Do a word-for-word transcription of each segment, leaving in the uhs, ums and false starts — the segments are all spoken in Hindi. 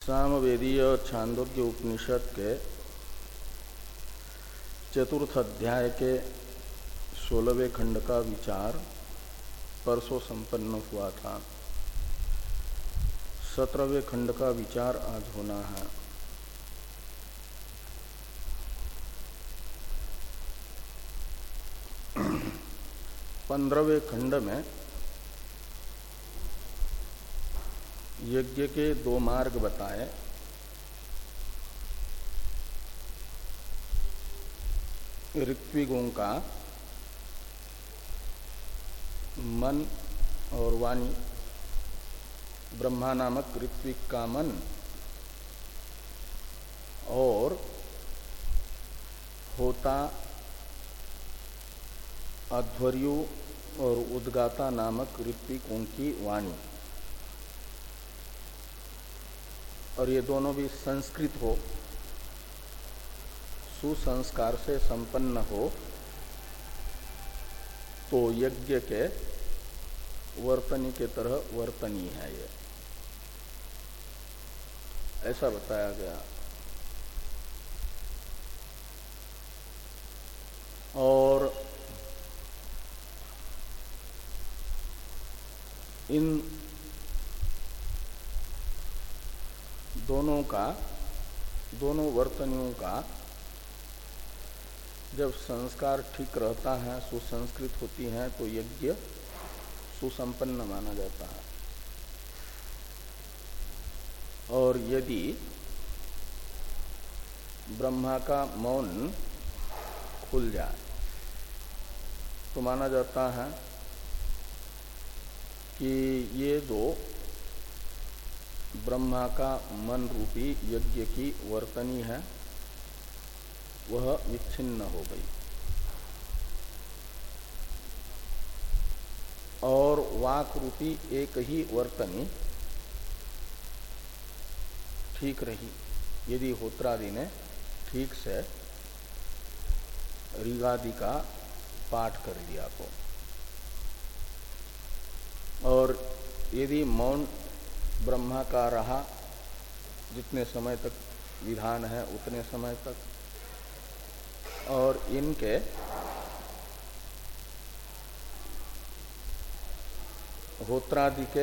सामवेदीय छांदोग्य उपनिषद के चतुर्थ अध्याय के सोलहवें खंड का विचार परसों संपन्न हुआ था। सत्रहवें खंड का विचार आज होना है। पंद्रहवें खंड में यज्ञ के दो मार्ग बताए। ऋत्विगों का मन और वाणी, ब्रह्मा नामक ऋत्विक का मन और होता अध्वर्यु और उद्गाता नामक ऋत्विकों की वाणी, और ये दोनों भी संस्कृत हो, सुसंस्कार से संपन्न हो, तो यज्ञ के वर्तनी के तरह वर्तनी है। ये ऐसा बताया गया। और इन दोनों का दोनों वर्तनियों का जब संस्कार ठीक रहता है, सुसंस्कृत होती है, तो यज्ञ सुसंपन्न माना जाता है। और यदि ब्रह्मा का मौन खुल जाए तो माना जाता है कि ये दो ब्रह्मा का मन रूपी यज्ञ की वर्तनी है, वह विच्छिन्न हो गई। और वाक रूपी एक ही वर्तनी ठीक रही, यदि होत्रादि ने ठीक से ऋगादि का पाठ कर लिया तो। और यदि मौन ब्रह्मा का रहा जितने समय तक विधान है उतने समय तक, और इनके होत्रादि के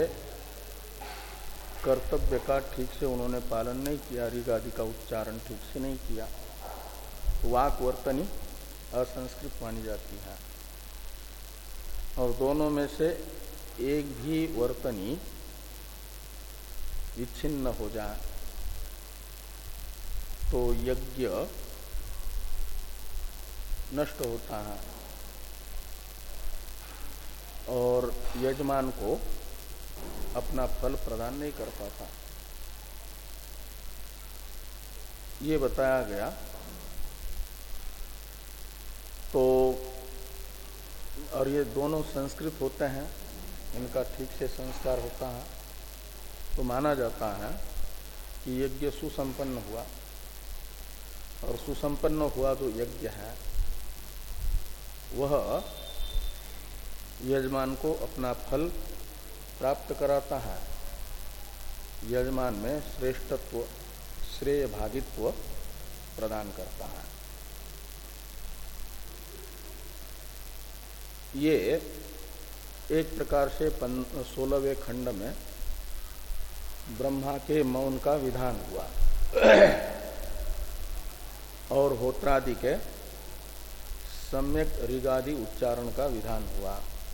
कर्तव्य का ठीक से उन्होंने पालन नहीं किया, ऋगादि का उच्चारण ठीक से नहीं किया, वाक वर्तनी असंस्कृत मानी जाती है। और दोनों में से एक भी वर्तनी विच्छिन्न हो जाए तो यज्ञ नष्ट होता है और यजमान को अपना फल प्रदान नहीं कर पाता। ये बताया गया। तो और ये दोनों संस्कृत होते हैं, इनका ठीक से संस्कार होता है, तो माना जाता है कि यज्ञ सुसंपन्न हुआ। और सुसंपन्न हुआ जो यज्ञ है वह यजमान को अपना फल प्राप्त कराता है, यजमान में श्रेष्ठत्व, श्रेय भागित्व प्रदान करता है। ये एक प्रकार से सोलहवें खंड में ब्रह्मा के मौन का विधान हुआ और होत्रादि के सम्यक ऋगादि उच्चारण का विधान हुआ।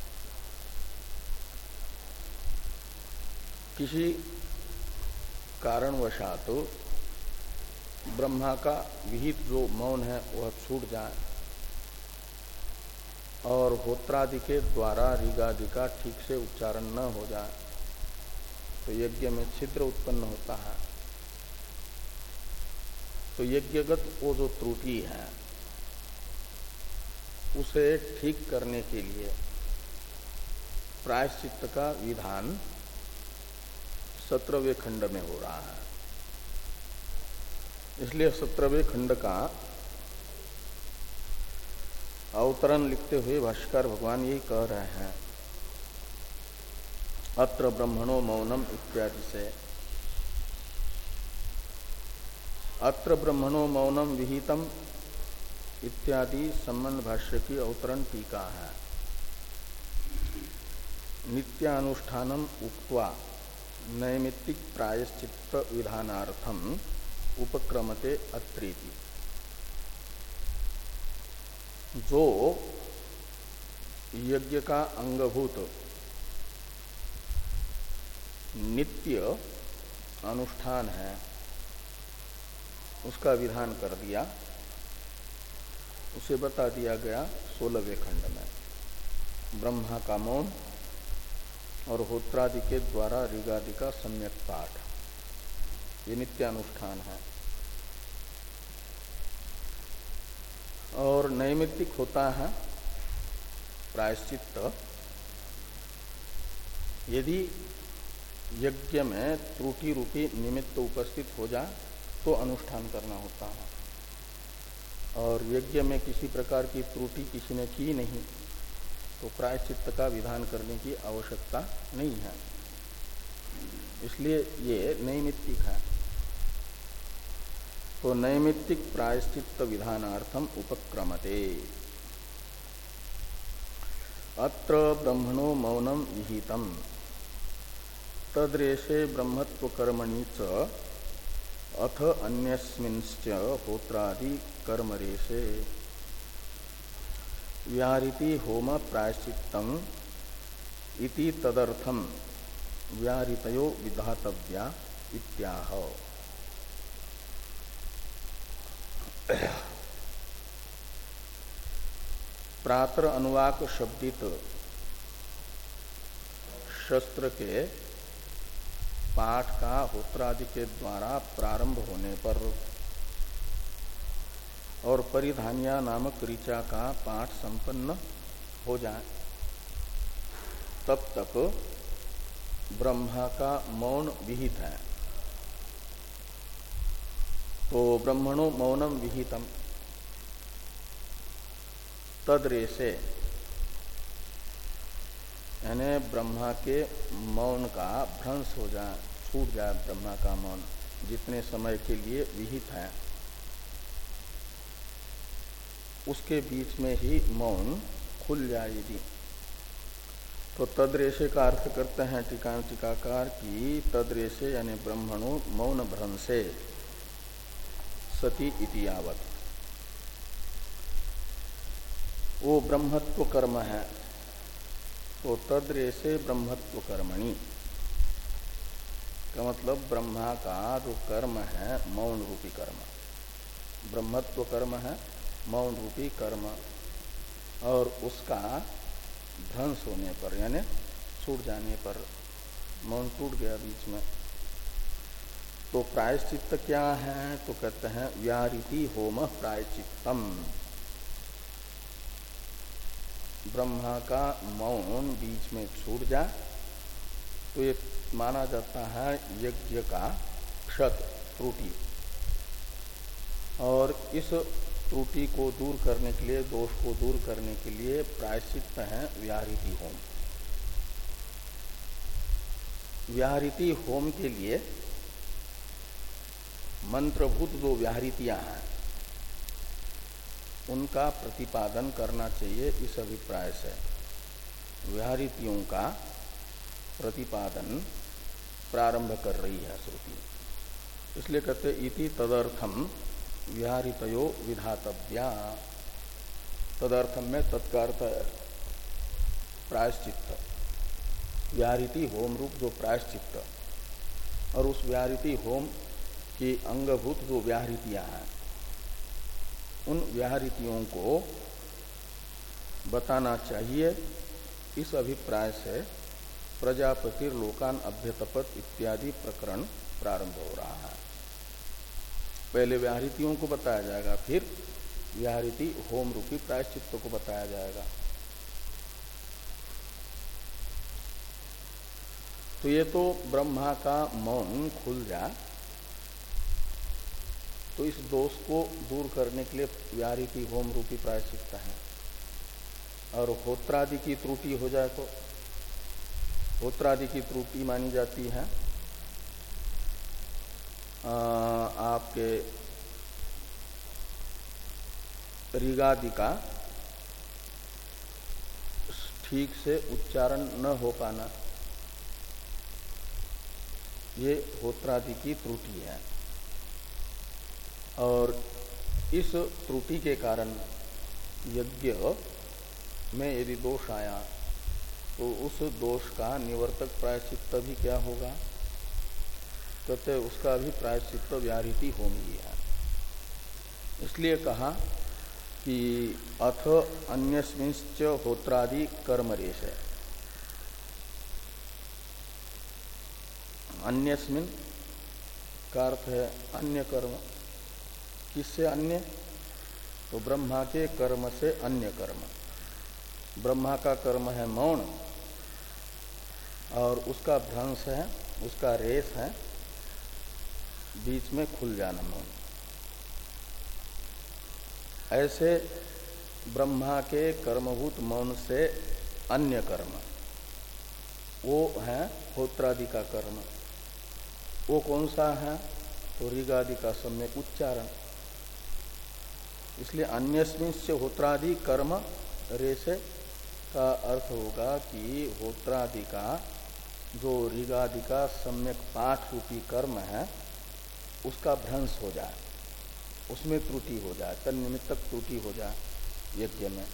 किसी कारणवशात तो ब्रह्मा का विहित जो मौन है वह छूट जाए और होत्रादि के द्वारा ऋगादि का ठीक से उच्चारण न हो जाए तो यज्ञ में छिद्र उत्पन्न होता है। तो यज्ञगत वो जो त्रुटि है उसे ठीक करने के लिए प्रायश्चित्त का विधान सत्रहवें खंड में हो रहा है। इसलिए सत्रहवें खंड का अवतरण लिखते हुए भाष्यकार भगवान यही कह रहे हैं, अत्र ब्रह्मणो मौनम इत्यादि से अत्र ब्रह्मणो मौनम विहितम इत्यादि संबंध भाष्य की अवतरण टीका है। नित्यानुष्ठानम उक्त्वा नैमित्तिक प्रायश्चित्त विधानार्थम उपक्रमते अत्रेति। जो यज्ञ का अंगभूत नित्य अनुष्ठान है उसका विधान कर दिया, उसे बता दिया गया सोलहवें खंड में। ब्रह्मा का मौन और होत्रादि के द्वारा ऋगादि का सम्यक पाठ, ये नित्यानुष्ठान है। और नैमित्तिक होता है प्रायश्चित्त। यदि यज्ञ में त्रुटि रूपी निमित्त उपस्थित हो जाए तो अनुष्ठान करना होता है, और यज्ञ में किसी प्रकार की त्रुटि किसी ने की नहीं तो प्रायश्चित्त का विधान करने की आवश्यकता नहीं है, इसलिए ये नैमित्तिक है। तो नैमित्तिक प्रायश्चित्त विधानार्थम उपक्रमते। अत्र ब्रह्मणो मौनम विहितम तद्रेशे ब्रह्मत्व कर्मणि च अथ अन्यस्मिंश्च होत्रादि कर्मरेशे व्याहृति होम प्रायश्चित्तम इति तदर्थम व्याहृतयो विधातव्या इत्याह। प्रातर अनुवाक शब्दित शस्त्र के पाठ का होत्रादि के द्वारा प्रारंभ होने पर और परिधान्या नामक ऋचा का पाठ संपन्न हो जाए तब तक ब्रह्मा का मौन विहित है। तो ब्रह्मणो मौनम विहितम तद्रेशे, यानी ब्रह्मा के मौन का भ्रंश हो जाए, छूट जाए ब्रह्मा का मौन, जितने समय के लिए विहित है उसके बीच में ही मौन खुल जाए यदि, तो तद्रेशे का अर्थ करते हैं टीका टीकाकार की तद्रेशे यानी ब्रह्मणो मौन भ्रंशे सती इति यावत्। वो ब्रह्मत्व कर्म है, तो तद्रेशे ब्रह्मत्व कर्मणि का मतलब ब्रह्मा का जो कर्म है मौन रूपी कर्म, ब्रह्मत्व कर्म है मौन रूपी कर्म, और उसका ध्वंस होने पर यानी छूट जाने पर, मौन टूट गया बीच में, तो प्रायश्चित्त क्या है? तो कहते हैं व्याहृति होम प्रायश्चित्तम। ब्रह्मा का मौन बीच में छूट जाए तो ये माना जाता है यज्ञ का क्षत त्रुटि, और इस त्रुटि को दूर करने के लिए, दोष को दूर करने के लिए प्रायश्चित्त है व्याहृति होम। व्याहृति होम के लिए मंत्रभूत जो व्याहृतियां हैं उनका प्रतिपादन करना चाहिए इस अभिप्राय से। व्याहृतियों का प्रतिपादन प्रारंभ कर रही है श्रुति, इसलिए कहते इति तदर्थम व्याहृतयो विधातव्या। तदर्थम में तत्कार्थ प्रायश्चित्त, व्याहृति होम रूप जो प्रायश्चित्त, और उस व्याहृति होम की अंगभूत जो व्याहृतियां हैं उन व्याहृतियों को बताना चाहिए। इस अभिप्राय से प्रजापति लोकान अभ्यतपत इत्यादि प्रकरण प्रारंभ हो रहा है। पहले व्याहृतियों को बताया जाएगा, फिर व्याहृति होम रूपी प्रायश्चित्त को बताया जाएगा। तो ये तो ब्रह्मा का मौन खुल जाए तो इस दोष को दूर करने के लिए व्याहृति होम रूपी प्रायश्चित्त है, और होत्रादि की त्रुटि हो जाए तो होत्रादि की त्रुटि मानी जाती है आ, आपके ऋगादि का ठीक से उच्चारण न हो पाना, ये होत्रादि की त्रुटि है। और इस त्रुटि के कारण यज्ञ में यदि दोष आया तो उस दोष का निवर्तक प्रायश्चित्त भी क्या होगा? कहते उसका भी प्रायश्चित्त व्याहृति होगी है। इसलिए कहा कि अथ अन्यस्मिंश्च होत्रादि कर्मरेश है। अन्यस्मिन का अर्थ है अन्य कर्म। किससे अन्य? तो ब्रह्मा के कर्म से अन्य कर्म। ब्रह्मा का कर्म है मौन और उसका भ्रंश है, उसका रेस है बीच में खुल जाना मौन। ऐसे ब्रह्मा के कर्मभूत मौन से अन्य कर्म वो है होत्रादि का कर्म। वो कौन सा है? तो ऋगादि का सम्यक उच्चारण। इसलिए अन्यस्मिंश्च होत्रादि कर्म रेसे का अर्थ होगा कि होत्रादि का जो ऋगादि का सम्यक पाठ रूपी कर्म है उसका भ्रंश हो जाए, उसमें त्रुटि हो जाए, तन्निमित्तक त्रुटि हो जाए यज्ञ में,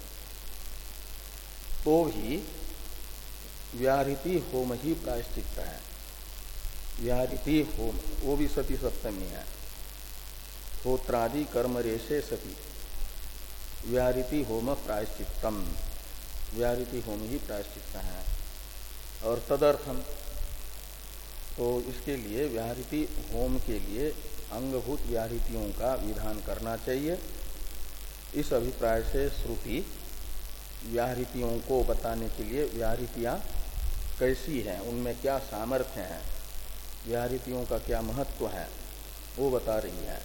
तो भी व्याहृति होम ही प्रायश्चित्त है। व्याहृति होम वो भी सती सप्तमी है। होत्रादि कर्म रेशे सती व्याहृति होम प्रायश्चित्तम, व्याहृति होम ही प्रायश्चित्त है। और तदर्थम तो इसके लिए व्याहृति होम के लिए अंगभूत व्याहृतियों का विधान करना चाहिए। इस अभिप्राय से श्रुति व्याहृतियों को बताने के लिए व्याहृतियां कैसी हैं, उनमें क्या सामर्थ्य है, व्याहृतियों का क्या महत्व है, वो बता रही है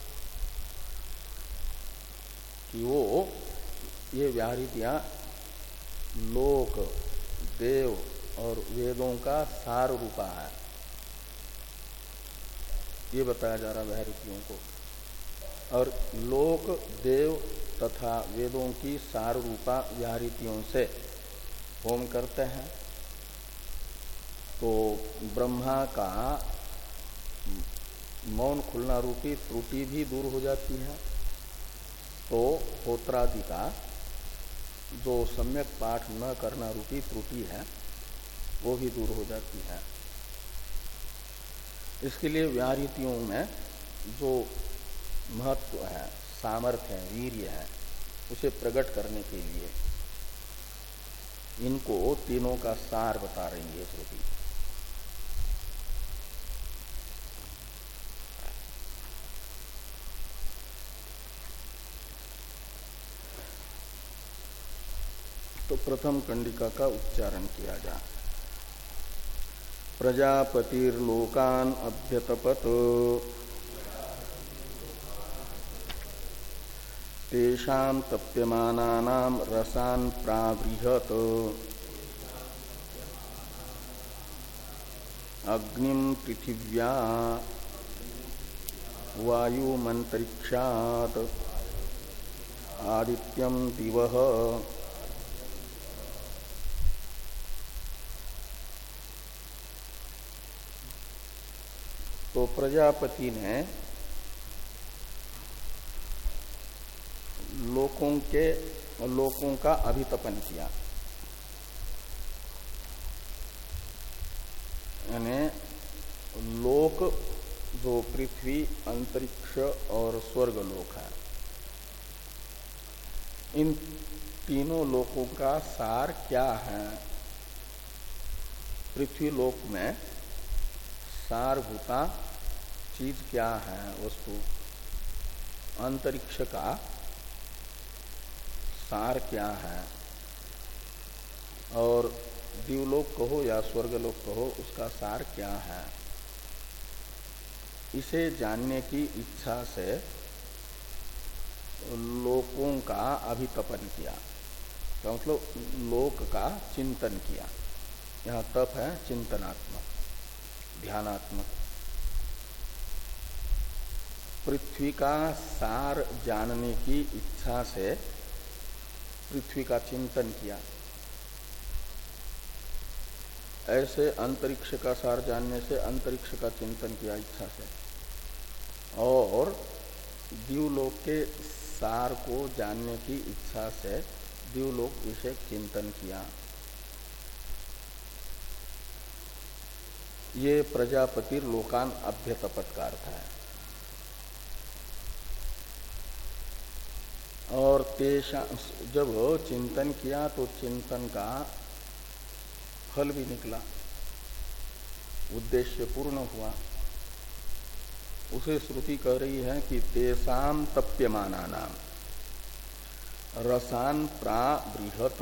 कि वो ये व्याहृतियां लोक, देव और वेदों का सार रूपा है, ये बताया जा रहा व्याहृतियों को। और लोक, देव तथा वेदों की सार रूपा व्याहृतियों से होम करते हैं तो ब्रह्मा का मौन खुलना रूपी त्रुटि भी दूर हो जाती है, तो होत्रादि का जो सम्यक पाठ न करना रूपी त्रुटि है वो भी दूर हो जाती है। इसके लिए व्याहृतियों में जो महत्व है, सामर्थ्य है, वीर्य है, उसे प्रकट करने के लिए इनको तीनों का सार बता रही है श्रुति। तो प्रथम कंडिका का उच्चारण किया जाए। प्रजापतिर्लोकान अभ्यतपत तेषां तप्यमानानां रसान् प्रावृहत अग्निं पृथिव्या वायुमंतरिक्षात् आदित्यं दिवः तो प्रजापति ने लोकों के लोकों का अभितपन किया, यानी लोक जो पृथ्वी, अंतरिक्ष और स्वर्ग लोक है, इन तीनों लोकों का सार क्या है? पृथ्वी लोक में सारभूता चीज क्या है वस्तु? अंतरिक्ष का सार क्या है? और दिवलोक कहो या स्वर्गलोक कहो, उसका सार क्या है? इसे जानने की इच्छा से लोकों का अभितपन किया, तो मतलब लोक का चिंतन किया। यहाँ तप है चिंतनात्मक, ध्यानात्मक। पृथ्वी का सार जानने की इच्छा से पृथ्वी का चिंतन किया, ऐसे अंतरिक्ष का सार जानने से अंतरिक्ष का चिंतन किया इच्छा से, और द्यूलोक के सार को जानने की इच्छा से द्यूलोक विषय चिंतन किया। ये प्रजापति लोकान अभ्यतपत का अर्थ है। और तेषा जब चिंतन किया तो चिंतन का फल भी निकला, उद्देश्य पूर्ण हुआ। उसे श्रुति कह रही है कि तेषाम तप्यमाना नाम रसान प्राबृहत,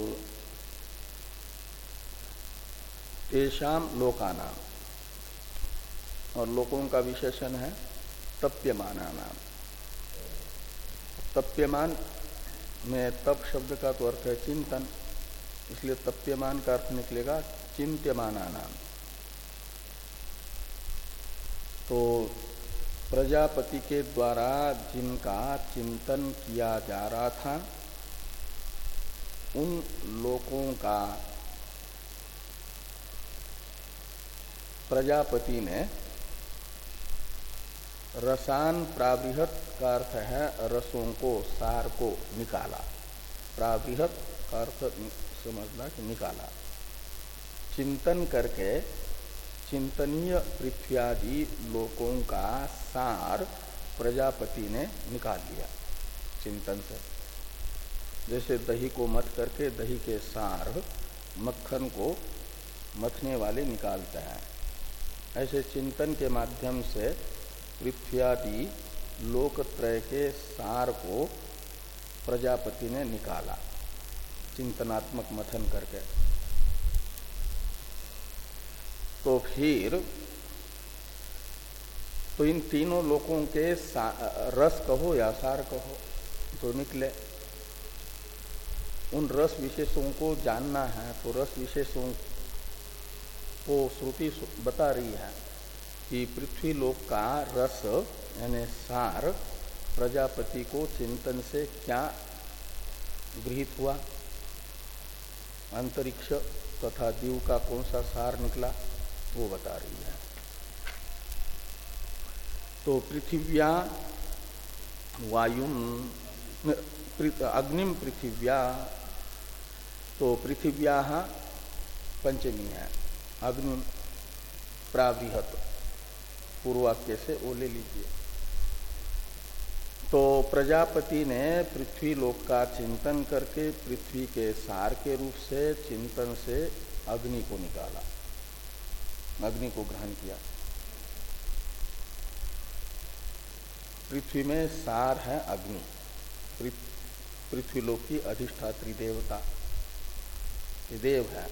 तेषाम लोकानाम, और लोकों का विशेषण है तप्यमाना नाम। तप्यमान में तप शब्द का तो अर्थ है चिंतन, इसलिए तप्यमान का अर्थ निकलेगा चिंत्यमाना नाम। तो प्रजापति के द्वारा जिनका चिंतन किया जा रहा था उन लोकों का प्रजापति ने रसान प्राबृहत का अर्थ है रसों को, सार को निकाला। प्राबृहत का अर्थ समझना कि निकाला। चिंतन करके चिंतनीय पृथ्व्यादि लोकों का सार प्रजापति ने निकाल लिया चिंतन से। जैसे दही को मथ करके दही के सार मक्खन को मथने वाले निकालते हैं, ऐसे चिंतन के माध्यम से पृथ्व्यादि लोकत्रय के सार को प्रजापति ने निकाला चिंतनात्मक मथन करके। तो फिर तो इन तीनों लोकों के रस कहो या सार कहो तो निकले। उन रस विशेषों को जानना है तो रस विशेषों को श्रुति बता रही है कि पृथ्वी लोक का रस यानी सार प्रजापति को चिंतन से क्या गृहीत हुआ, अंतरिक्ष तथा दीव का कौन सा सार निकला वो बता रही है। तो पृथिव्या वायुम अग्निम पृथिव्या, तो पृथिव्या पंचमी है, अग्नि प्रावृहत पूर्वाक्य से वो ले लीजिए। तो प्रजापति ने पृथ्वी लोक का चिंतन करके पृथ्वी के सार के रूप से चिंतन से अग्नि को निकाला, अग्नि को ग्रहण किया। पृथ्वी में सार है अग्नि, पृथ्वी लोक की अधिष्ठात्री देवता ये देव है।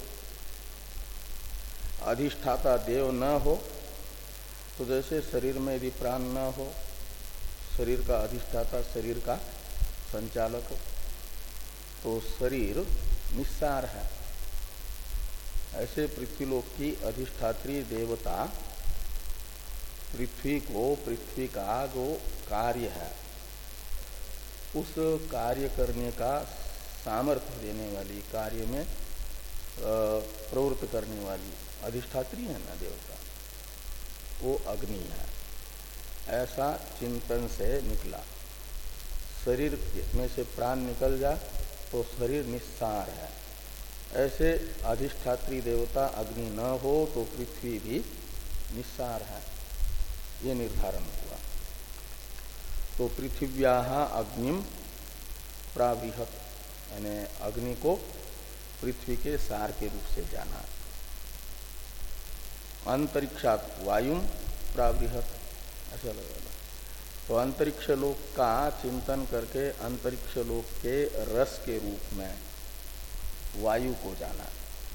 अधिष्ठाता देव न हो तो जैसे शरीर में यदि प्राण न हो, शरीर का अधिष्ठाता शरीर का संचालक हो, तो शरीर निस्सार है। ऐसे पृथ्वीलोक की अधिष्ठात्री देवता पृथ्वी को, पृथ्वी का जो कार्य है उस कार्य करने का सामर्थ्य देने वाली, कार्य में प्रवृत्त करने वाली अधिष्ठात्री है ना देवता, वो अग्नि है। ऐसा चिंतन से निकला। शरीर में से प्राण निकल जा तो शरीर निस्सार है, ऐसे अधिष्ठात्री देवता अग्नि न हो तो पृथ्वी भी निस्सार है, ये निर्धारण हुआ। तो पृथिव्या अग्निम प्रावृहत यानी अग्नि को पृथ्वी के सार के रूप से जाना। अंतरिक्षात वायुम प्रावृहत ऐसा लगेगा। तो अंतरिक्ष लोक का चिंतन करके अंतरिक्ष लोक के रस के रूप में वायु को जाना।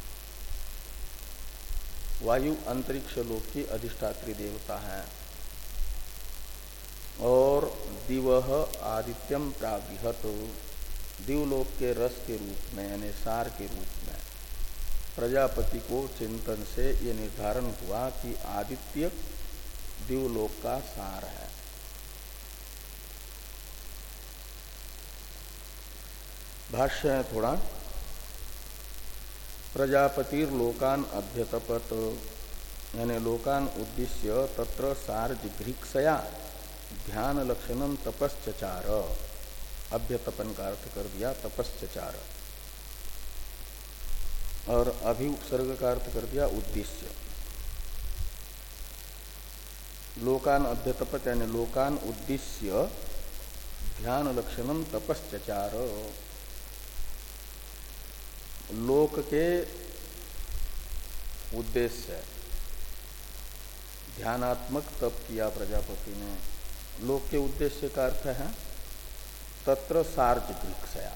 वायु अंतरिक्ष लोक की अधिष्ठात्री देवता है। और दिवह आदित्यम प्रावृहत, दिवलोक के रस के रूप में यानी सार के रूप में प्रजापति को चिंतन से ये निर्धारण हुआ कि आदित्य दिवलोक का सार है। भाष्य है थोड़ा। प्रजापतिर्लोकान अभ्यतपत, यानी लोकान उद्देश्य तत्र सार जिघ्रिक्षया ध्यान लक्षणम तपश्चचार। अभ्यतपन का अर्थ कर दिया तपश्चचार, और अभिउपसर्ग का अर्थ कर दिया उद्देश्य। लोकान अभ्यतपत यानी लोकान उद्देश्य ध्यान लक्षणम तपश्चचार, लोक के उद्देश्य ध्यानात्मक तप किया प्रजापति ने। लोक के उद्देश्य का अर्थ है तत्र सार जिघ्रिक्षया,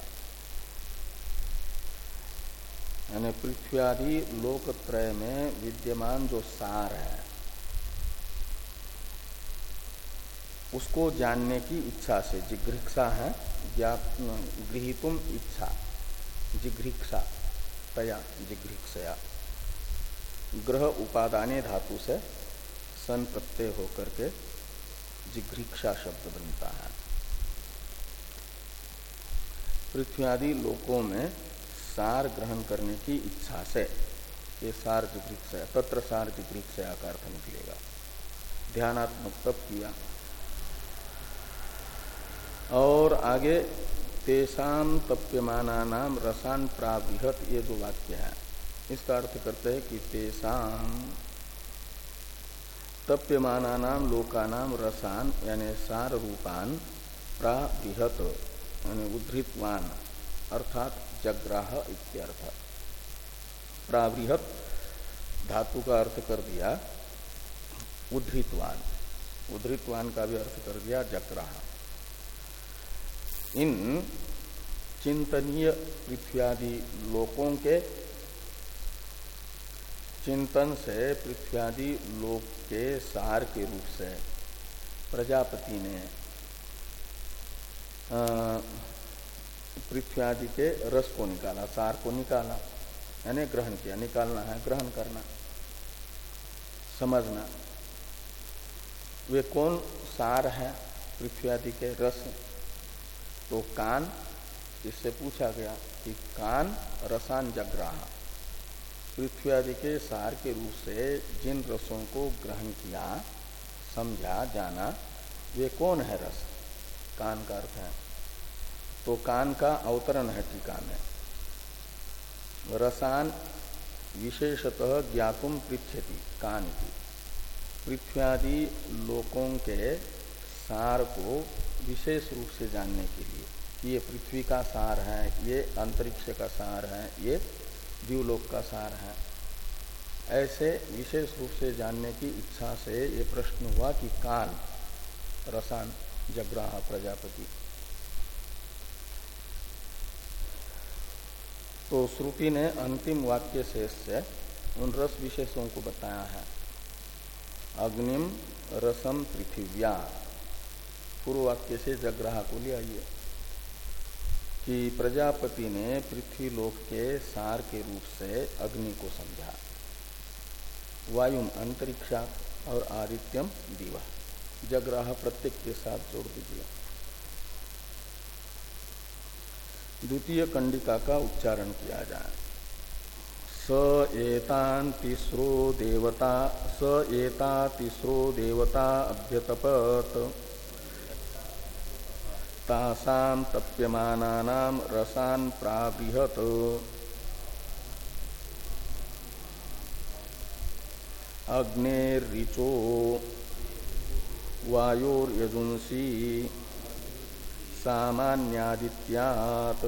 यानी पृथ्वी आदि लोकत्रय में विद्यमान जो सार है उसको जानने की इच्छा से, जिघ्रिक्षा है ज्ञात गृहीतुम इच्छा, जिघ्रिक्षा तया जिघ्रिक्षया, ग्रह उपादाने धातु से सन प्रत्यय होकर के जिघ्रिक्षा शब्द बनता है। पृथ्वी आदि लोकों में सार ग्रहण करने की इच्छा से ये सार जिघ्रिक्षया, तत्र सार जिघ्रिक्षया का अर्थ निकलेगा। ध्यानात्मक तप किया। और आगे तेषाम तप्यमानानाम रसान प्रावृहत, ये जो वाक्य है इसका अर्थ करते हैं कि तेषाम तप्यमानानाम लोकानाम रसान यानी सार रूपान प्रावृहत यानी उद्धृतवान अर्थात जग्राह इत्यर्थ। प्रावृहत धातु का अर्थ कर दिया उद्धृतवान, उद्धृतवान का भी अर्थ कर दिया जग्राह। इन चिंतनीय पृथ्व्यादि लोकों के चिंतन से पृथ्व्यादि लोक के सार के रूप से प्रजापति ने पृथ्व्यादि के रस को निकाला, सार को निकाला, यानी ग्रहण किया। निकालना है ग्रहण करना, समझना। वे कौन सार है पृथ्व्यादि के रस? तो कान, इससे पूछा गया कि कान रसान जग्राह, पृथ्वी आदि के सार के रूप से जिन रसों को ग्रहण किया, समझा, जाना, वे कौन है रस? कान का अर्थ है। तो कान का अवतरण है टीका में, रसान विशेषतः ज्ञातुम पृच्छति कान की, पृथ्व्यादि लोकों के सार को विशेष रूप से जानने के लिए, ये पृथ्वी का सार है, ये अंतरिक्ष का सार है, ये द्यूलोक का सार है, ऐसे विशेष रूप से जानने की इच्छा से ये प्रश्न हुआ कि कान रसान जग्राह प्रजापति। तो श्रुति ने अंतिम वाक्य शेष से उन रस विशेषों को बताया है। अग्निम रसम पृथिव्या, पूर्व वाक्य से जग्राह को ले आइए कि प्रजापति ने पृथ्वी लोक के सार के रूप से अग्नि को समझा, वायुम अंतरिक्षा और आदित्यम दिवा, जग्राह प्रत्येक के साथ जोड़ दीजिए। द्वितीय कंडिका का उच्चारण किया जाए। स एतान तिस्रो देवता, स एता तिस्रो देवता अभ्यतपत तासाम तप्यमानानाम रसान प्रावृहत। अग्नेर्ऋचो वायोर्यजुंसी सामान्यादित्यात्।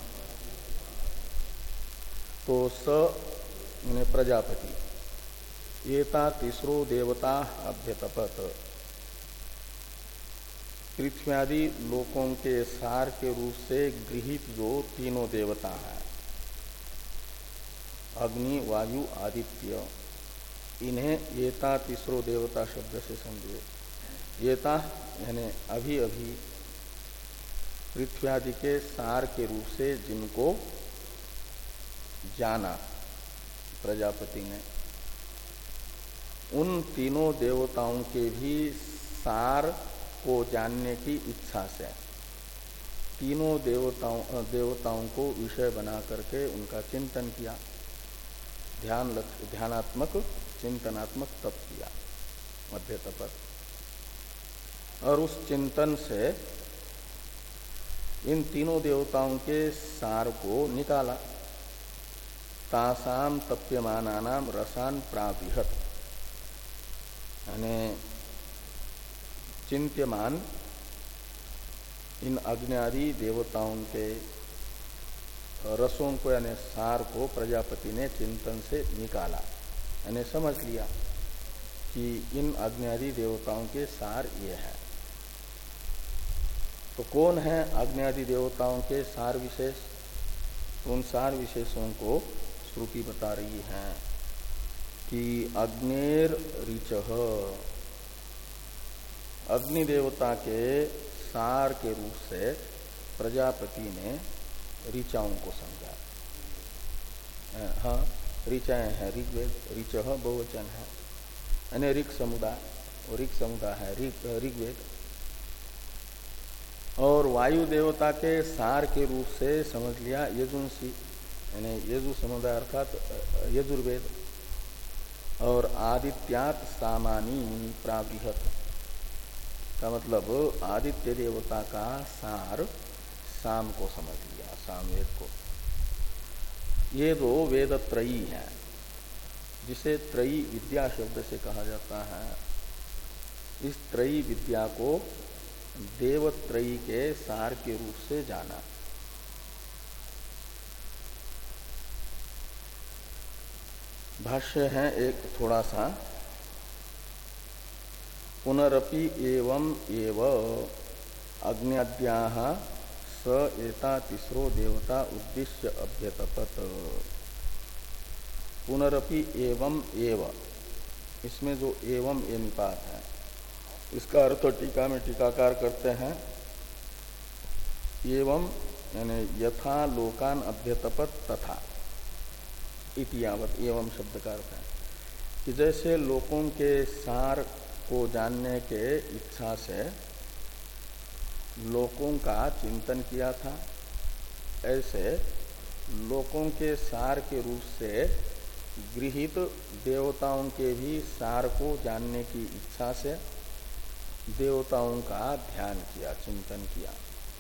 तो स ने प्रजापति, एता तीसरो देवता अभ्यतपत, पृथ्व्यादि लोकों के सार के रूप से गृहीत जो तीनों देवता हैं, अग्नि वायु आदित्य, इन्हें एता तीसरो देवता शब्द से समझिए। एता यानी अभी अभी पृथ्व्यादि के सार के रूप से जिनको जाना प्रजापति ने, उन तीनों देवताओं के भी सार को जानने की इच्छा से तीनों देवताओं देवताओं को विषय बना करके उनका चिंतन किया, ध्यान ध्यानात्मक चिंतनात्मक तप किया, मध्य तपत। और उस चिंतन से इन तीनों देवताओं के सार को निकाला। तासाम तप्यमानानाम रसान प्राविहत, यानी चिंत्यमान इन अग्नि देवताओं के रसों को यानी सार को प्रजापति ने चिंतन से निकाला, यानी समझ लिया कि इन अग्नि देवताओं के सार ये है। तो कौन है अग्नि देवताओं के सार विशेष? उन सार विशेषों को श्रुति बता रही है कि अग्नेर ऋचः, अग्नि देवता के सार के रूप से प्रजापति ने ऋचाओं को समझा। हाँ, ऋचाएं है, ऋग्वेद, ऋचः बहुवचन है, यानी ऋक् समुदाय, और ऋक् समुदाय है ऋग्वेद। और वायु देवता के सार के रूप से समझ लिया यजुंसी, यानी यजु समुदाय अर्थात यजुर्वेद। और आदित्यात सामानी प्राविहत का मतलब आदित्य देवता का सार साम को समझ लिया, सामवेद को। ये दो वेद त्रयी है, जिसे त्रयी विद्या शब्द से कहा जाता है। इस त्रयी विद्या को देवत्रयी के सार के रूप से जाना। भाष्य है एक थोड़ा सा, पुनरपि एवं एव अग्न्याद्याः स एता तिस्रो देवता उद्दिश्य अभ्यतपत। पुनरपि एवं एव, इसमें जो एवं ये निपात है, इसका अर्थ टीका में टीकाकार करते हैं एवं यानी यथा लोकान अभ्यतपत तथा इति यावत। एवं शब्द का अर्थ है कि जैसे लोकों के सार को जानने के इच्छा से लोकों का चिंतन किया था, ऐसे लोकों के सार के रूप से गृहीत देवताओं के भी सार को जानने की इच्छा से देवताओं का ध्यान किया, चिंतन किया।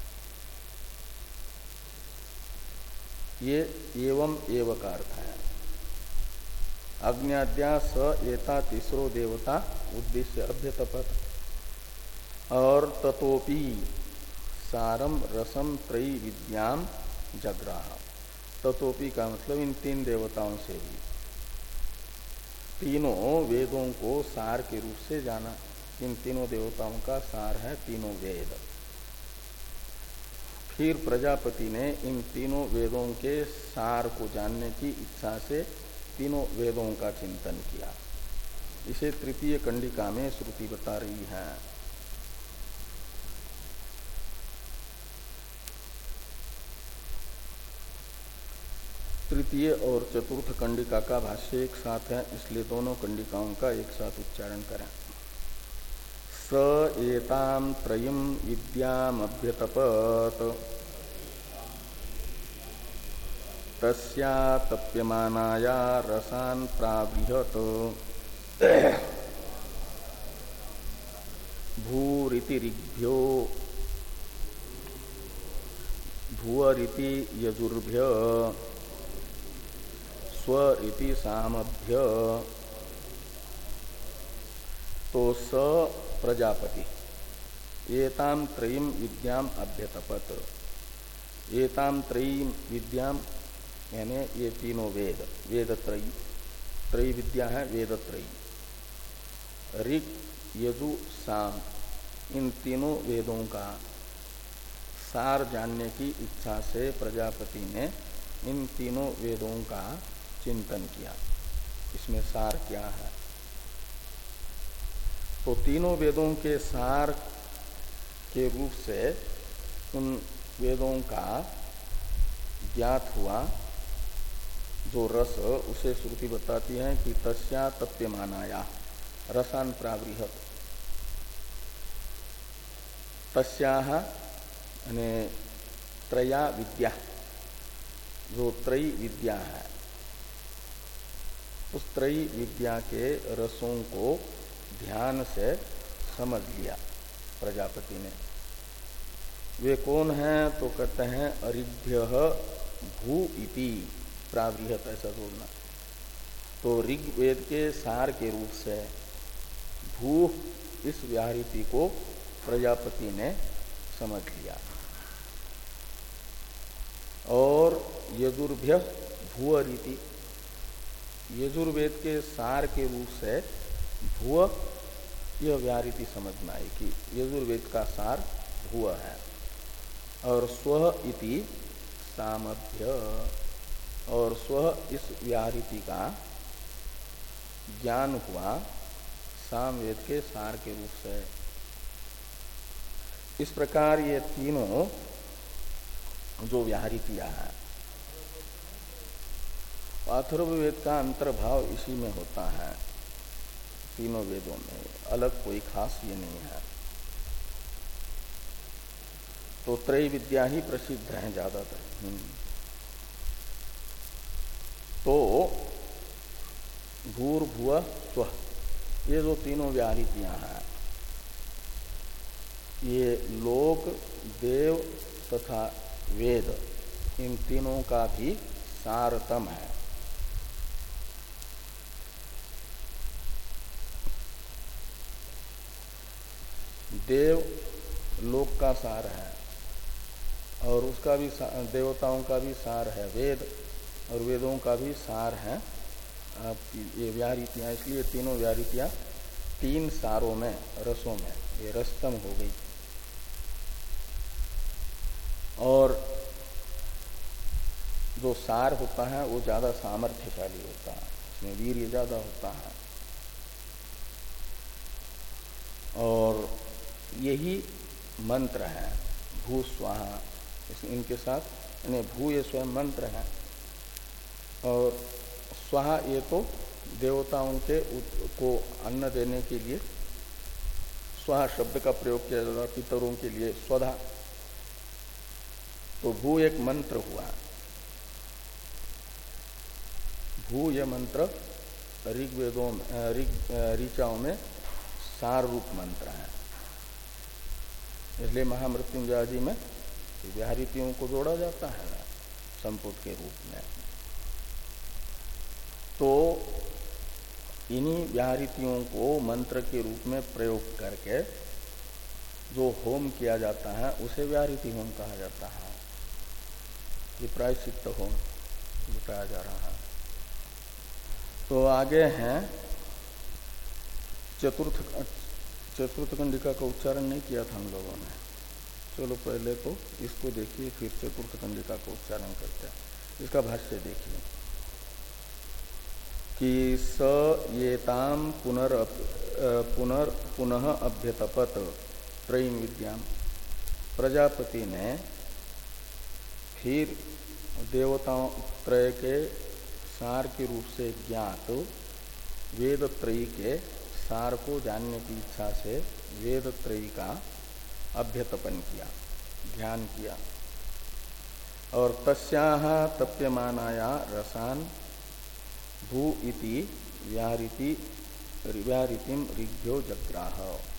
ये एवं एव का अर्थ है। अग्न्याद्या स एता तीसरो देवता उद्देश्य अभ्यतपत। और ततोपि सारम रसम त्रयी विद्याम जग्राह। ततोपि का मतलब इन तीन देवताओं से भी तीनों वेदों को सार के रूप से जाना। इन तीनों देवताओं का सार है तीनों वेद। फिर प्रजापति ने इन तीनों वेदों के सार को जानने की इच्छा से तीनों वेदों का चिंतन किया। इसे तृतीय कंडिका में श्रुति बता रही है। तृतीय और चतुर्थ कंडिका का भाष्य एक साथ है, इसलिए दोनों कंडिकाओं का एक साथ उच्चारण करें। स एताम त्रयीम विद्याम अभ्यतपत तस्या तप्यमानाया रसान प्रावृहत भूरिति ऋग्भ्यो भुवरिति यजुर्भ्य स्वरिति सामभ्य। तो स प्रजापति एताम त्रयीम विद्याम अभ्यतपत। एताम त्रयीम विद्याम यानी ये तीनों वेद, वेद त्रयी, त्रयी विद्या है वेद त्रयी, ऋग यजु साम, इन तीनों वेदों का सार जानने की इच्छा से प्रजापति ने इन तीनों वेदों का चिंतन किया। इसमें सार क्या है? तो तीनों वेदों के सार के रूप से उन वेदों का ज्ञात हुआ जो रस, उसे श्रुति बताती है कि तस्या तप्यमानाया रसान प्रावृहत। तस्याह यानी त्रया विद्या, जो त्रयी विद्या है, उस त्रयी विद्या के रसों को ध्यान से समझ लिया प्रजापति ने। वे कौन हैं? तो कहते हैं ऋग्भ्य भू इति प्रावृहत, ऐसा बोलना। तो ऋग्वेद के सार के रूप से भू इस व्याहृति को प्रजापति ने समझ लिया। और यजुर्भ्य भूअरिति, यजुर्वेद के सार के रूप से भूअ यह व्याहृति समझना है कि यजुर्वेद का सार भूअ है। और स्वः इति सामभ्य, और स्वः इस व्याहृति का ज्ञान हुआ सामवेद के सार के रूप से। इस प्रकार ये तीनों जो व्याहृतियां हैं, अथर्ववेद का अंतर्भाव इसी में होता है, तीनों वेदों में, अलग कोई खास ये नहीं है। तो त्रय विद्या ही प्रसिद्ध है ज्यादातर। तो भूर्भुव स्वः, ये जो तीनों व्याहृतियां हैं, ये लोक, देव तथा वेद, इन तीनों का भी सारतम है। देव लोक का सार है, और उसका भी देवताओं का भी सार है वेद, और वेदों का भी सार है आपकी ये व्याहृतियां। इसलिए तीनों व्याहृतियां तीन सारों में, रसों में, ये रसतम हो गई। और जो सार होता है वो ज्यादा सामर्थ्यशाली होता है, इसमें वीर्य ज्यादा होता है। और यही मंत्र है भू स्वाहा, इनके साथ यानी भू ये स्वयं मंत्र है, और स्वाहा ये तो देवताओं के को अन्न देने के लिए स्वाहा शब्द का प्रयोग किया जाता है, पितरों के लिए स्वधा। तो भू एक मंत्र हुआ। भू यह मंत्र ऋग्वेदों में, ऋग ऋचाओं में सार रूप मंत्र है। इसलिए महामृत्युंजय जी में व्याहृतियों को जोड़ा जाता है ना संपुट के रूप में। तो इन्हीं व्याहृतियों को मंत्र के रूप में प्रयोग करके जो होम किया जाता है उसे व्याहृति होम कहा जाता है। ये प्रायश्चित्त होम बताया जा रहा है। तो आगे हैं चतुर्थ चतुर्थ कंडिका का उच्चारण नहीं किया था हम लोगों ने। चलो पहले तो इसको देखिए, फिर चतुर्थ कंडिका का उच्चारण करते हैं। इसका भाष्य देखिए कि स येताम पुनर पुनर पुनः अभ्यतपत त्रयीम विद्याम, प्रजापति ने फिर देवताओं त्रय के सार के रूप से ज्ञात वेद त्रयी के सार को जानने की इच्छा से वेद त्रयी का अभ्यतपन किया, ध्यान किया। और तस्याह तप्यमानाया रसान भू इति व्याहृति व्याहृतिम ऋग्भ्यो जग्राह।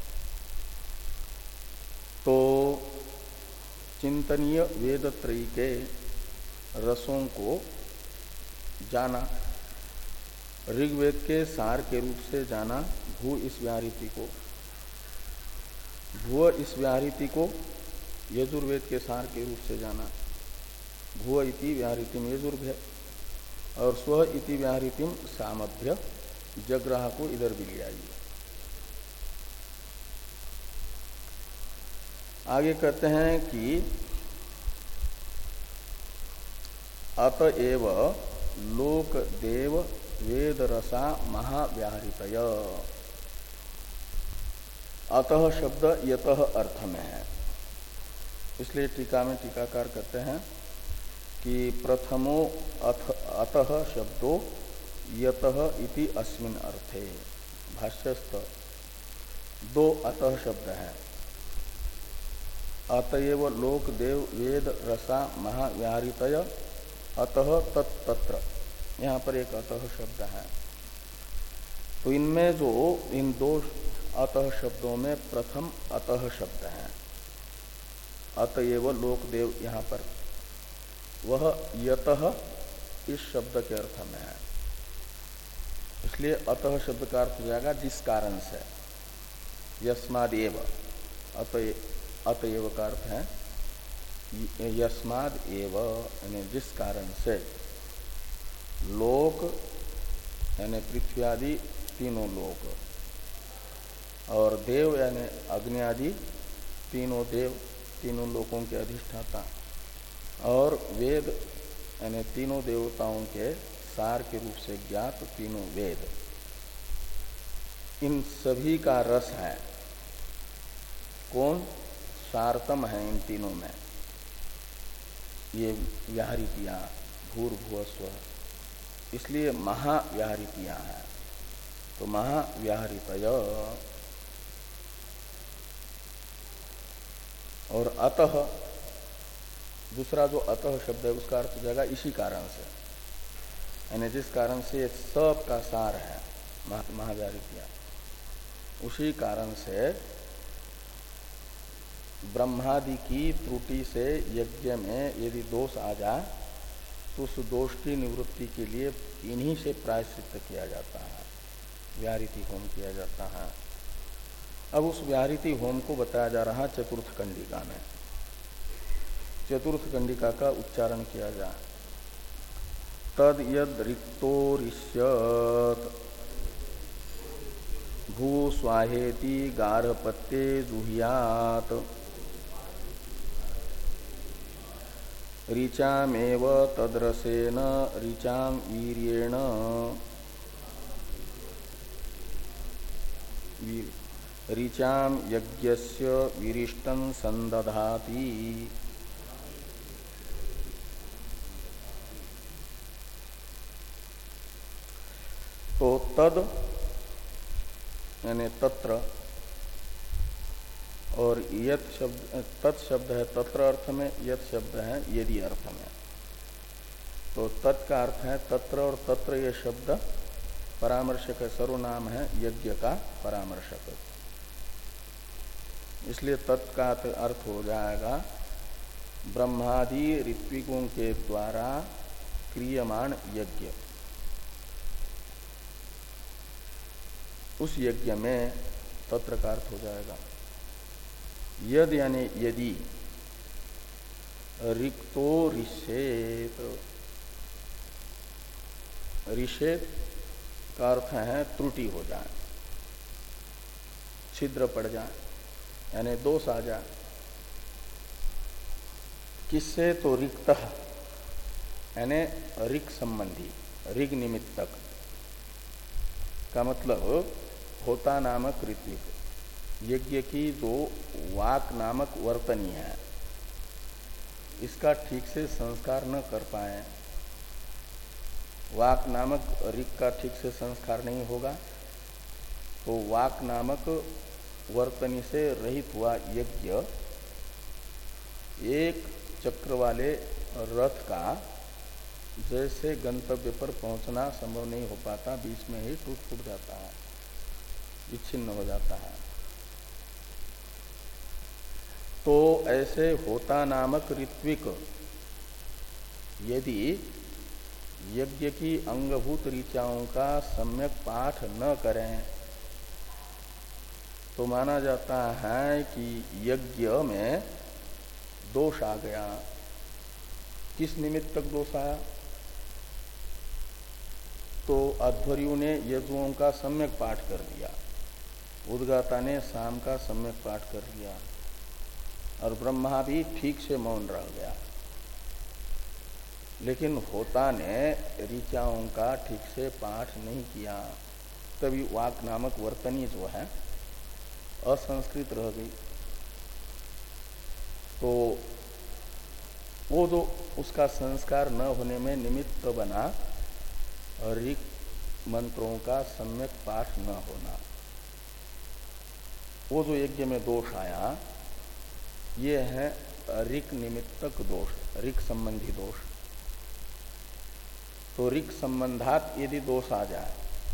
तो चिंतनीय वेद त्रयी के रसों को जाना, ऋग्वेद के सार के रूप से जाना भू इस व्याहृति को, भू इस व्याहृति को यजुर्वेद के सार के रूप से जाना, भू इति व्याहृतिम यजुर्भ्य, और स्व इति व्याहृतिम सामभ्य, जग्राह को इधर भी ले आइए। आगे कहते हैं कि अतएव लोक देव वेद रसा महाव्याहृतय। अतः शब्द यतः अर्थ में है, इसलिए टीका में टीकाकार कहते हैं कि प्रथमो अथ अतः शब्दो यतः इति अस्मिन् अर्थे। भाष्यस्थ दो अतः शब्द हैं। अतएव लोक देव वेद रसा महाव्याहृतय अतः तत्तत्र, यहाँ पर एक अतः शब्द है। तो इनमें जो इन दो अतः शब्दों में प्रथम अतः शब्द है, अतएव लोक देव, यहाँ पर वह यतः इस शब्द के अर्थ में है। इसलिए अतः शब्द का अर्थ हो जाएगा जिस कारण से, यस्मादेव, अतएव का अर्थ है यस्माद एव, यानी जिस कारण से, लोक यानी पृथ्वी आदि तीनों लोक, और देव यानी अग्नि आदि तीनों देव, तीनों लोकों के अधिष्ठाता, और वेद यानी तीनों देवताओं के सार के रूप से ज्ञात तीनों वेद, इन सभी का रस है कौन? सारतम है इन तीनों में, ये व्याहृतियां भूर्भुवस्व, इसलिए महाव्याहृतियां हैं। तो महाव्याहृतय और अतः, दूसरा जो अतः शब्द है उसका अर्थ हो जाएगा इसी कारण से, यानी जिस कारण से ये सब का सार है महाव्याहृतियां, उसी कारण से ब्रह्मादि की त्रुटि से यज्ञ में यदि दोष आ जाए तो उस दोष की निवृत्ति के लिए इन्हीं से प्रायश्चित्त किया जाता है, व्याहृति होम किया जाता है। अब उस व्याहृति होम को बताया जा रहा चतुर्थ कंडिका में। चतुर्थ कंडिका का उच्चारण किया जाए। तद यद रिक्तोरिष्यत भू स्वाहेति गार्हपत्ये जुह्यात ऋचामेव तद्रसेन ऋचाम वीर्येण ऋचाम यज्ञस्य विरिष्टं संदधाति। तो तद यानी तत्र, और यत शब्द, तत् शब्द है तत्र अर्थ में, यत शब्द है यदि अर्थ में। तो तत् का अर्थ है तत्र, और तत्र ये शब्द परामर्शक है, सर्वनाम है यज्ञ का परामर्शक, इसलिए तत् का अर्थ हो जाएगा ब्रह्मादि ऋत्विकों के द्वारा क्रियमाण यज्ञ। उस यज्ञ में तत्र का अर्थ हो जाएगा यद, यानी यदि रिक्तो ऋषेत, ऋषेत का अर्थ है त्रुटि हो जाए, छिद्र पड़ जाए, यानी दोष आ जाए। किससे? तो रिक्त यानी ऋक संबंधी, ऋग निमित्तक का मतलब होता नामक ऋत्विक, यज्ञ की जो वाक नामक वर्तनी है इसका ठीक से संस्कार न कर पाए, वाक नामक ऋग का ठीक से संस्कार नहीं होगा तो वाक नामक वर्तनी से रहित हुआ यज्ञ एक चक्र वाले रथ का जैसे गंतव्य पर पहुंचना संभव नहीं हो पाता, बीच में ही टूट फूट जाता है, विच्छिन्न हो जाता है। तो ऐसे होता नामक ऋत्विक यदि यज्ञ की अंगभूत ऋचाओं का सम्यक पाठ न करें तो माना जाता है कि यज्ञ में दोष आ गया। किस निमित्त तक दोष आया? तो अध्वर्यु ने यजुओं का सम्यक पाठ कर दिया, उद्गाता ने साम का सम्यक पाठ कर लिया, और ब्रह्मा भी ठीक से मौन रह गया, लेकिन होता ने ऋचाओं का ठीक से पाठ नहीं किया, तभी वाक नामक वर्तनी जो है असंस्कृत रह गई। तो वो जो उसका संस्कार न होने में निमित्त बना ऋग मंत्रों का सम्यक पाठ न होना, वो जो यज्ञ में दोष आया ये है ऋक निमित्तक दोष, ऋक संबंधी दोष। तो ऋक संबंधात यदि दोष आ जाए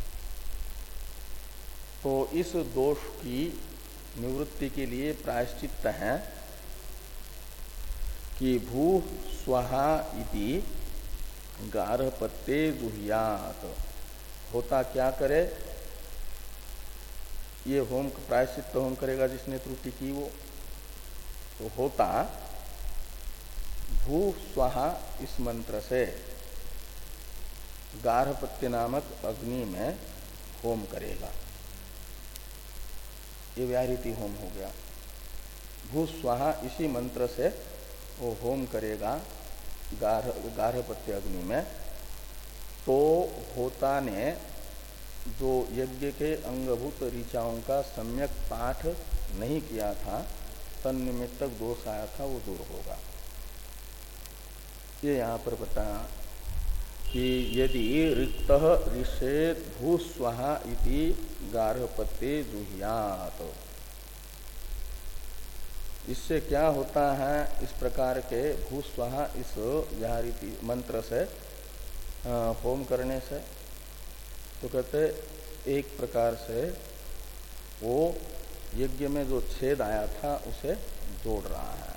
तो इस दोष की निवृत्ति के लिए प्रायश्चित्त है कि भू स्वहा इति गार्हपत्ये गुह्यात। होता क्या करे, ये होम प्रायश्चित्त होम करेगा जिसने त्रुटि की वो, तो होता भू स्वहा इस मंत्र से गार्हपत्य नामक अग्नि में होम करेगा। ये व्याहृति होम हो गया। भू स्वाहा इसी मंत्र से वो होम करेगा गार्ह गार्हपत्य अग्नि में। तो होता ने जो यज्ञ के अंगभूत ऋचाओं का सम्यक पाठ नहीं किया था, तन्निमित्तक दोष आया था, वो दूर होगा। ये यहाँ पर बताया कि यदि रिक्त ऋषेद भूस्वाहा इति गार्हपत्ये जुह्यात। इससे क्या होता है, इस प्रकार के भूस्वाहा इस व्याहृति मंत्र से होम करने से, तो कहते एक प्रकार से वो यज्ञ में जो छेद आया था उसे जोड़ रहा है।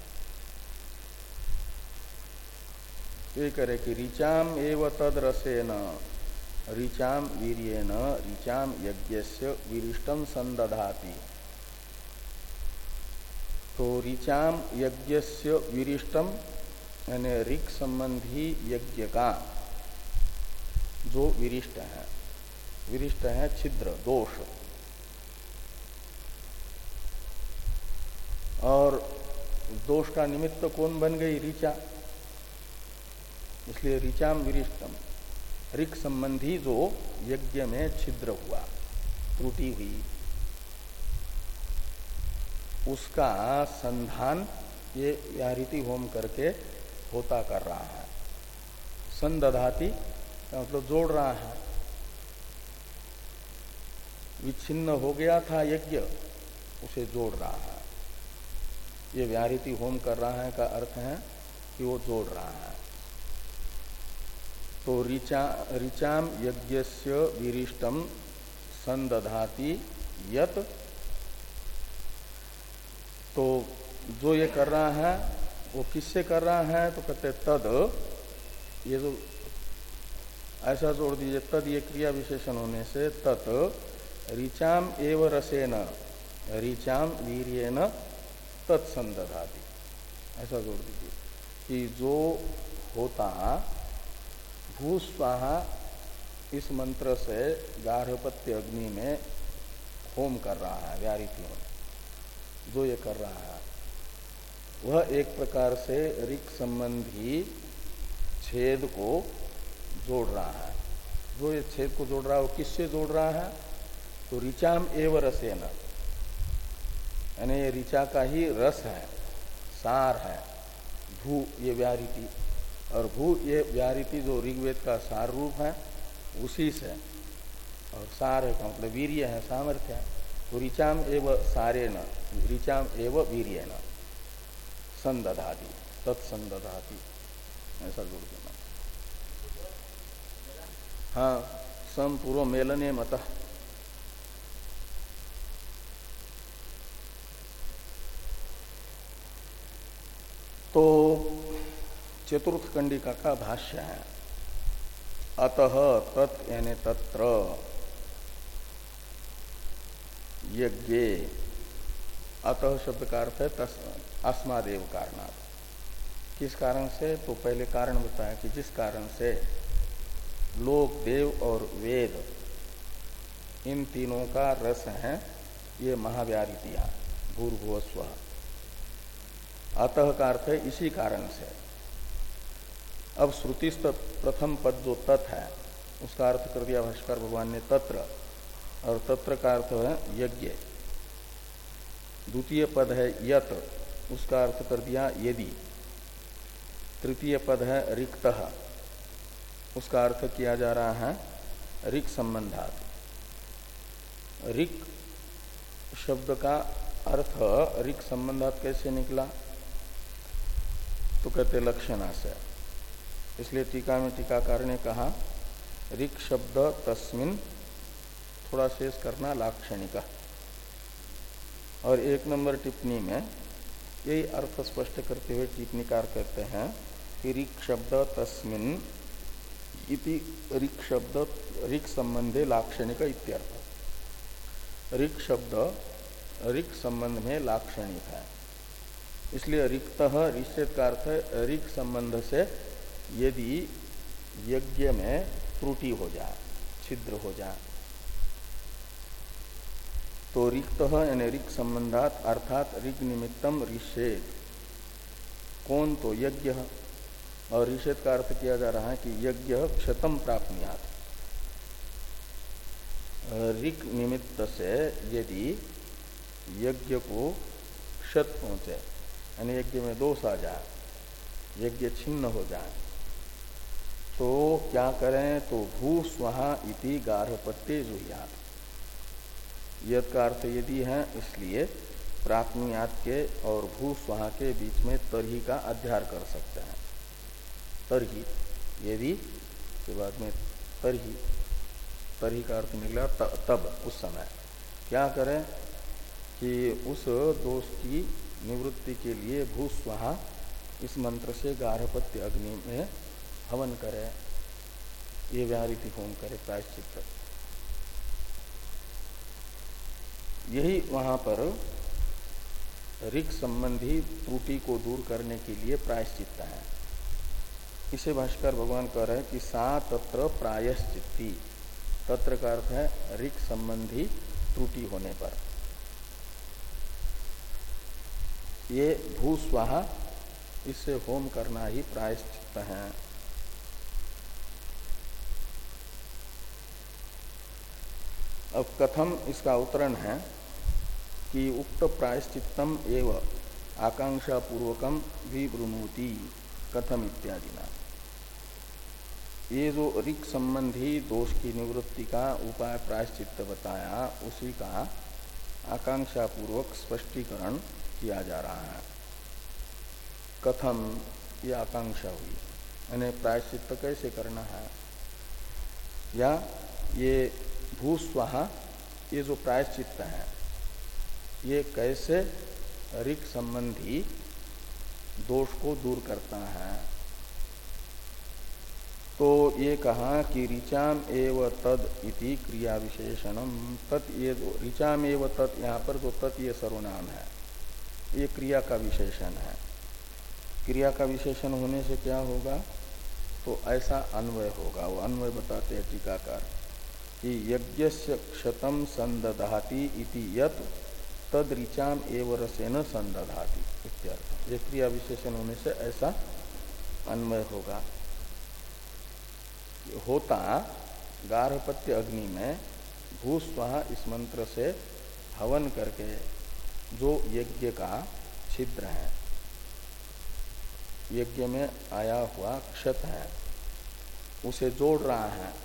ये करे कि ऋचाम एव तद रसेन ऋचाम वीर्येन ऋचाम यज्ञस्य विरिष्टम संदधाति। तो ऋचाम यज्ञस्य विरिष्टम यानी ऋक् संबंधी यज्ञ का जो विरिष्ट है, विरिष्ट है छिद्र दोष, और दोष का निमित्त कौन बन गई, ऋचा। इसलिए ऋचाम विरिष्टम, ऋक् संबंधी जो यज्ञ में छिद्र हुआ, त्रुटि हुई, उसका संधान ये व्याहृति होम करके होता कर रहा है। संदधाति मतलब जोड़ रहा है। विच्छिन्न हो गया था यज्ञ, उसे जोड़ रहा है। ये व्याहृति होम कर रहा है का अर्थ है कि वो जोड़ रहा है। तो ऋचा ऋचाम यज्ञस्य विरिष्टम संदधाति यत। तो जो ये कर रहा है वो किससे कर रहा है, तो कहते तद, ये जो ऐसा जोड़ दीजिए, तद ये क्रिया विशेषण होने से तत् ऋचाम एव रसेन ऋचाम वीर्येन तत्संदधाति, ऐसा जोड़ दीजिए कि जो होता भूस्वाहा इस मंत्र से गार्हपत्य अग्नि में होम कर रहा है, व्याहृति होम जो ये कर रहा है, वह एक प्रकार से ऋक् संबंधी छेद को जोड़ रहा है। जो ये छेद को जोड़ रहा है वो किससे जोड़ रहा है, तो ऋचाम एव रसेन, यानी ये ऋचा का ही रस है, सार है। भू ये व्याहृति, और भू ये व्याहृति जो ऋग्वेद का सार रूप है उसी से, और सार है का मतलब वीर्य है, सामर्थ्य है। तो ऋचाम एव सारेण ऋचाम एव वीर्येण संदधाति तत्संदधाति, ऐसा जोड़ देना। हाँ, सम पूर्व मेलने मतः। तो चतुर्थ कंडिका का भाष्य है, अतः तत् यानी तत्र यज्ञे, अतः शब्द का अर्थ है अस्मादेव कारणात्, किस कारण से, तो पहले कारण बताया कि जिस कारण से लोक, देव और वेद इन तीनों का रस है ये महाव्याहृतियां भूर्भुवः स्वः। अतः का अर्थ है इसी कारण से। अब श्रुतिस्थ प्रथम पद जो तत् है उसका अर्थ कर दिया भाष्कर भगवान ने तत्र, और तत्र का अर्थ है यज्ञ। द्वितीय पद है यत, उसका अर्थ कर दिया यदि। तृतीय पद है रिक्तः, उसका अर्थ किया जा रहा है ऋक् संबंधात्। ऋक् शब्द का अर्थ ऋक् संबंधात् कैसे निकला, तो कहते लक्षणाशय। इसलिए टीका में टीकाकार ने कहा ऋक् शब्द तस्मिन, थोड़ा शेष करना लाक्षणिका। और एक नंबर टिप्पणी में यही अर्थ स्पष्ट करते हुए टिप्पणीकार कहते हैं कि ऋक् शब्द तस्मिन इति ऋक् शब्द ऋक् संबंधे लाक्षणिक इत्यर्थ। ऋक् शब्द ऋक् संबंध में लाक्षणिक है, इसलिए रिक्तः निषेध का अर्थ ऋक् संबंध से यदि यज्ञ में त्रुटि हो जाए, छिद्र हो जाए, तो रिक्तः यानी ऋक् संबंधात अर्थात ऋक् निमित्तम ऋषेद। कौन? तो यज्ञ। और ऋषेद का अर्थ किया जा रहा है कि यज्ञ क्षतम प्राप्नुयात्। ऋक् निमित्त से यदि यज्ञ को क्षत पहुंचे, यानी यज्ञ में दोष आ जाए, यज्ञ छिन्न हो जाए, तो क्या करें? तो भू स्वहा इति गार्हपत्ये जुह्यात्। यद का अर्थ यदि है, इसलिए प्राप्नुयात् के और भू स्वहा के बीच में तरही का अध्यार कर सकते हैं। तरही यदि के बाद में तरही, तरही का अर्थ निकला तब, उस समय क्या करें कि उस दोष की निवृत्ति के लिए भू स्वहा इस मंत्र से गार्हपत्य अग्नि में हवन करे, ये व्याहृति होम करे, प्रायश्चित्त। यही वहां पर ऋक् संबंधी त्रुटि को दूर करने के लिए प्रायश्चित्त है। इसे भाष्कर भगवान कह रहे हैं कि सा तत्र प्रायश्चित्ती। तत्र का अर्थ है ऋक् संबंधी त्रुटि होने पर। ये भू स्वाहा, इससे होम करना ही प्रायश्चित्त है। अब कथम, इसका उत्तरण है कि उक्त प्रायश्चित्तम एव आकांक्षा पूर्वकम विवृणुति कथम इत्यादि ना। ये जो ऋक् संबंधी दोष की निवृत्ति का उपाय प्रायश्चित्त बताया, उसी का आकांक्षा पूर्वक स्पष्टीकरण किया जा रहा है। कथम, ये आकांक्षा हुई, यानी प्रायश्चित्त कैसे करना है, या ये भूस्वाहा, ये जो प्रायश्चित्त है, ये कैसे ऋक् संबंधी दोष को दूर करता है। तो ये कहा कि ऋचाम एव तद इति क्रिया विशेषणम। तत्, ये ऋचाम एव तत्, यहाँ पर जो तत् ये सर्वनाम है, ये क्रिया का विशेषण है। क्रिया का विशेषण होने से क्या होगा? तो ऐसा अन्वय होगा। वो अन्वय बताते हैं टीकाकार कि यज्ञस्य क्षतम संदधाति इति यत् तद ऋचाम एव रसेन संदधाति इत्यर्थ। ये क्रिया विशेषण होने से ऐसा अन्वय होगा। होता गार्हपत्य अग्नि में भूस्वाहा इस मंत्र से हवन करके जो यज्ञ का छिद्र है, यज्ञ में आया हुआ क्षत है, उसे जोड़ रहा है।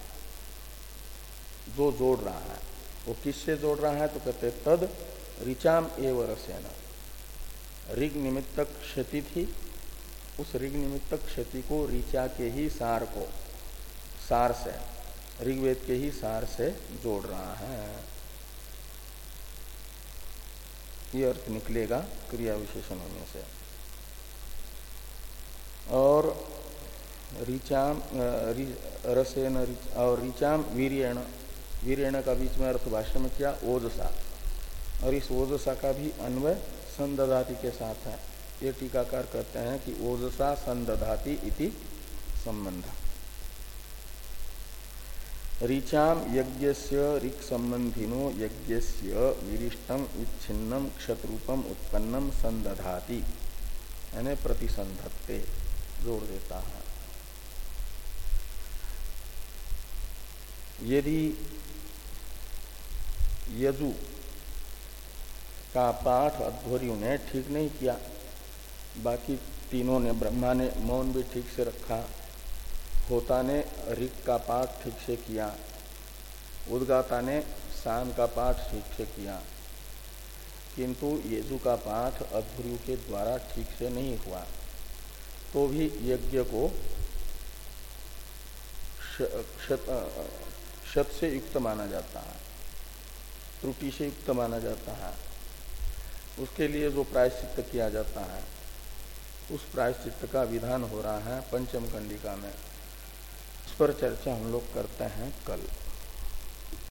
जो जोड़ रहा है वो किससे जोड़ रहा है? तो कहते तद ऋचाम एव रसेन। ऋग निमित्तक क्षति थी, उस ऋग निमित्तक क्षति को ऋचा के ही सार को, सार से, ऋग्वेद के ही सार से जोड़ रहा है। ये अर्थ निकलेगा क्रिया विशेषण होने से। और ऋचाम रसेन और ऋचाम वीर्येण, वीर्येण का बीच में अर्थ भाष्य में किया ओजसा, और इस ओजसा का भी अन्वय संदधाति के साथ है। ये टीकाकार कहते हैं कि ओजसा संदधाति इति संबंध। ऋचाम यज्ञस्य ऋक् संबंधिनो यज्ञस्य विरिष्टम विच्छिन्नम क्षतरूपम उत्पन्नम संदधाति, यानी प्रतिसंधत्ते, जोड़ देता है। यदि यजु का पाठ अध्वर्यु ने ठीक नहीं किया, बाकी तीनों ने, ब्रह्मा ने मौन भी ठीक से रखा, होता ने ऋक् का पाठ ठीक से किया, उद्गाता ने साम का पाठ ठीक से किया, किंतु यजु का पाठ अध्वर्यु के द्वारा ठीक से नहीं हुआ, तो भी यज्ञ को क्षत क्षत से युक्त माना जाता है, त्रुटि से युक्त माना जाता है। उसके लिए जो प्रायश्चित्त किया जाता है उस प्रायश्चित्त का विधान हो रहा है पंचम कंडिका में। इस पर चर्चा हम लोग करते हैं कल।